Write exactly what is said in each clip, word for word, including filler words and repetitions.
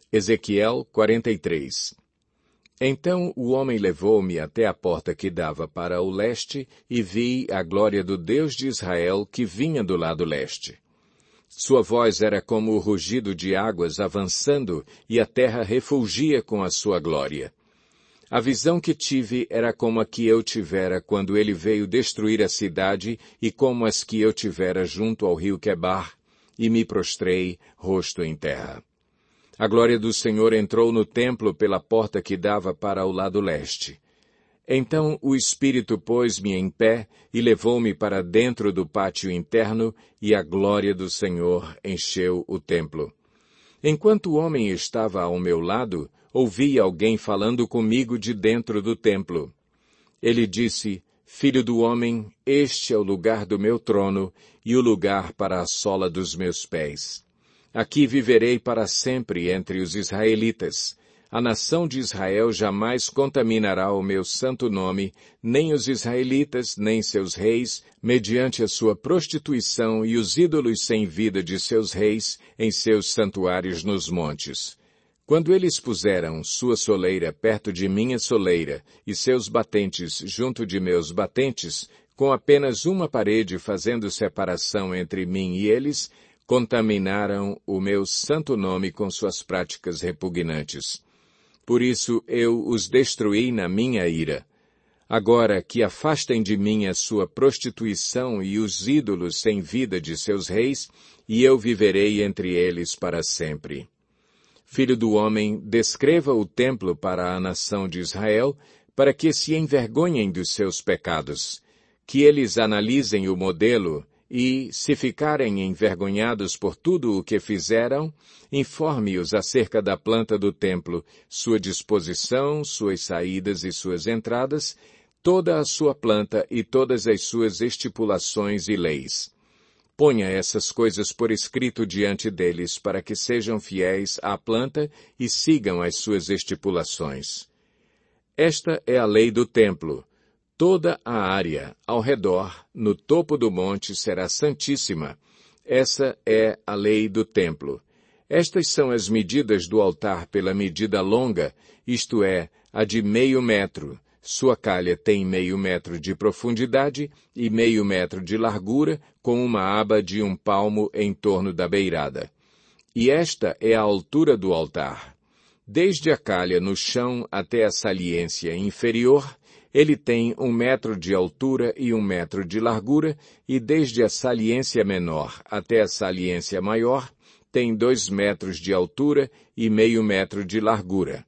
Ezequiel quarenta e três. Então o homem levou-me até a porta que dava para o leste, e vi a glória do Deus de Israel que vinha do lado leste. Sua voz era como o rugido de águas avançando, e a terra refulgia com a sua glória. A visão que tive era como a que eu tivera quando ele veio destruir a cidade, e como as que eu tivera junto ao rio Quebar, e me prostrei, rosto em terra. A glória do Senhor entrou no templo pela porta que dava para o lado leste. Então o Espírito pôs-me em pé e levou-me para dentro do pátio interno, e a glória do Senhor encheu o templo. Enquanto o homem estava ao meu lado, ouvi alguém falando comigo de dentro do templo. Ele disse: Filho do homem, este é o lugar do meu trono e o lugar para a sola dos meus pés. Aqui viverei para sempre entre os israelitas. A nação de Israel jamais contaminará o meu santo nome, nem os israelitas, nem seus reis, mediante a sua prostituição e os ídolos sem vida de seus reis em seus santuários nos montes. Quando eles puseram sua soleira perto de minha soleira e seus batentes junto de meus batentes, com apenas uma parede fazendo separação entre mim e eles, contaminaram o meu santo nome com suas práticas repugnantes. Por isso eu os destruí na minha ira. Agora que afastem de mim a sua prostituição e os ídolos sem vida de seus reis, e eu viverei entre eles para sempre. Filho do homem, descreva o templo para a nação de Israel, para que se envergonhem dos seus pecados, que eles analisem o modelo e, se ficarem envergonhados por tudo o que fizeram, informe-os acerca da planta do templo, sua disposição, suas saídas e suas entradas, toda a sua planta e todas as suas estipulações e leis. Ponha essas coisas por escrito diante deles, para que sejam fiéis à planta e sigam as suas estipulações. Esta é a lei do templo. Toda a área ao redor, no topo do monte, será santíssima. Essa é a lei do templo. Estas são as medidas do altar pela medida longa, isto é, a de meio metro. Sua calha tem meio metro de profundidade e meio metro de largura, com uma aba de um palmo em torno da beirada. E esta é a altura do altar. Desde a calha no chão até a saliência inferior, ele tem um metro de altura e um metro de largura, e desde a saliência menor até a saliência maior, tem dois metros de altura e meio metro de largura.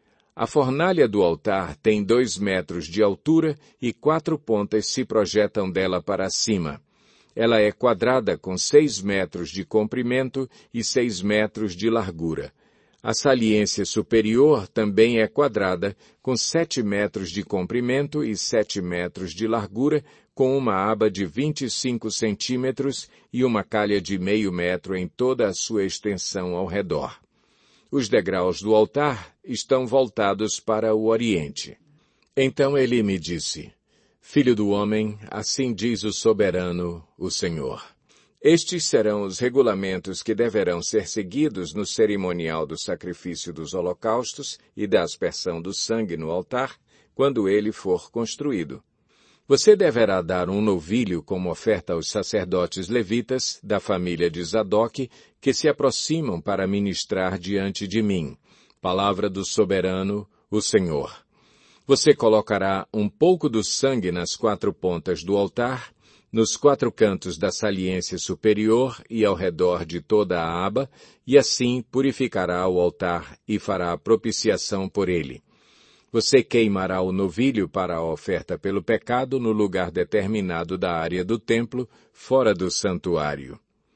A fornalha do altar tem dois metros de altura e quatro pontas se projetam dela para cima. Ela é quadrada com seis metros de comprimento e seis metros de largura. A saliência superior também é quadrada, com sete metros de comprimento e sete metros de largura, com uma aba de vinte e cinco centímetros e uma calha de meio metro em toda a sua extensão ao redor. Os degraus do altar estão voltados para o oriente. Então ele me disse: Filho do homem, assim diz o soberano, o Senhor. Estes serão os regulamentos que deverão ser seguidos no cerimonial do sacrifício dos holocaustos e da aspersão do sangue no altar, quando ele for construído. Você deverá dar um novilho como oferta aos sacerdotes levitas da família de Zadoque, que se aproximam para ministrar diante de mim. Palavra do soberano, o Senhor. Você colocará um pouco do sangue nas quatro pontas do altar, nos quatro cantos da saliência superior e ao redor de toda a aba, e assim purificará o altar e fará propiciação por ele. Você queimará o novilho para a oferta pelo pecado no lugar determinado da área do templo, fora do santuário.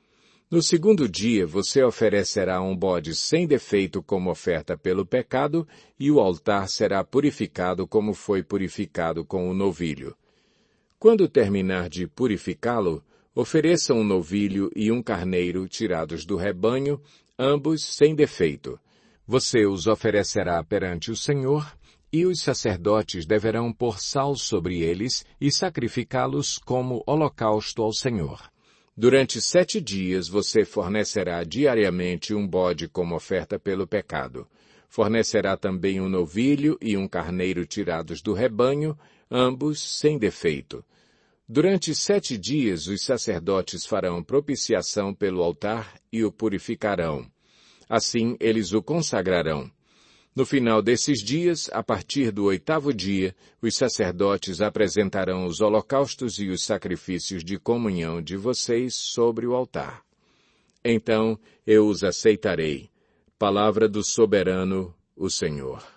No segundo dia, você oferecerá um bode sem defeito como oferta pelo pecado, e o altar será purificado como foi purificado com o novilho. Quando terminar de purificá-lo, ofereça um novilho e um carneiro tirados do rebanho, ambos sem defeito. Você os oferecerá perante o Senhor, e os sacerdotes deverão pôr sal sobre eles e sacrificá-los como holocausto ao Senhor. Durante sete dias você fornecerá diariamente um bode como oferta pelo pecado. Fornecerá também um novilho e um carneiro tirados do rebanho, ambos sem defeito. Durante sete dias os sacerdotes farão propiciação pelo altar e o purificarão. Assim eles o consagrarão. No final desses dias, a partir do oitavo dia, os sacerdotes apresentarão os holocaustos e os sacrifícios de comunhão de vocês sobre o altar. Então eu os aceitarei. Palavra do soberano, o Senhor.